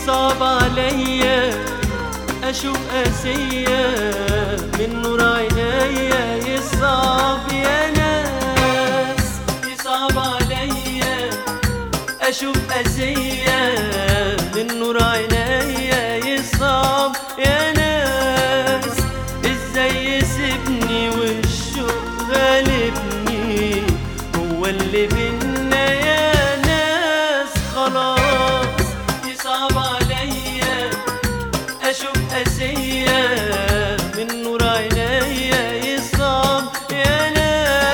يصعب عليا اشوف قاسية من نور عينيا، يصعب يا ناس، يصعب عليا اشوف قاسية من نور عينيا، يصعب يا ناس. ازاي يسيبني والشوق غالبني، هو اللي بينا يا ناس خلاص. يصعب عليا اشوف قاسية من نور عينيا، يصعب يا ناس.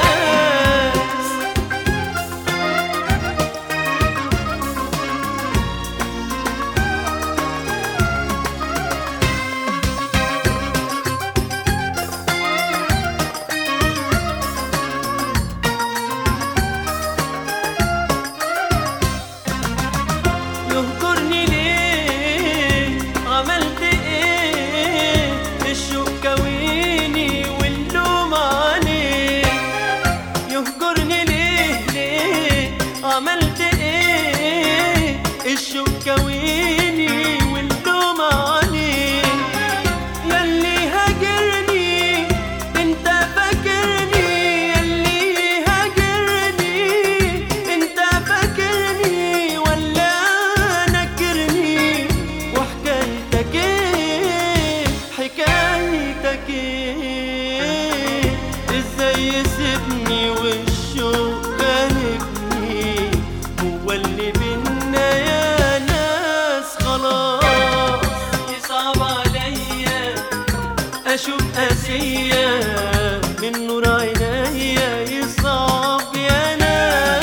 يهجرني ليه؟ عملت ايه؟ الشوق كويني واللوم عليه. يهجرني ليه ليه؟ عملت ايه؟ الشوق كويني واللوم عليه. ياللي هاجرني انت فاكرني، ياللي هاجرني انت فاكرني ولا نكرني؟ وحكايتك ايه؟ حكايتك ايه؟ ازاي يسيبني والشوق غالبني، هو اللي بينا يا ناس خلاص. يصعب عليا اشوف قاسية من نور عينيا، يصعب يا ناس.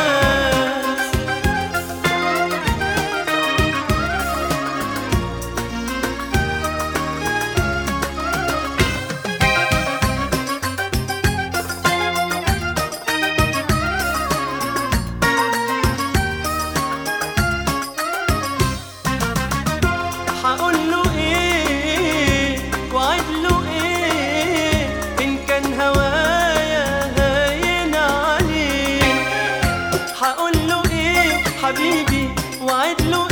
هقوله ايه وعدله ايه ان كان هوايا هاين عليه؟ هقوله ايه حبيبي وعدله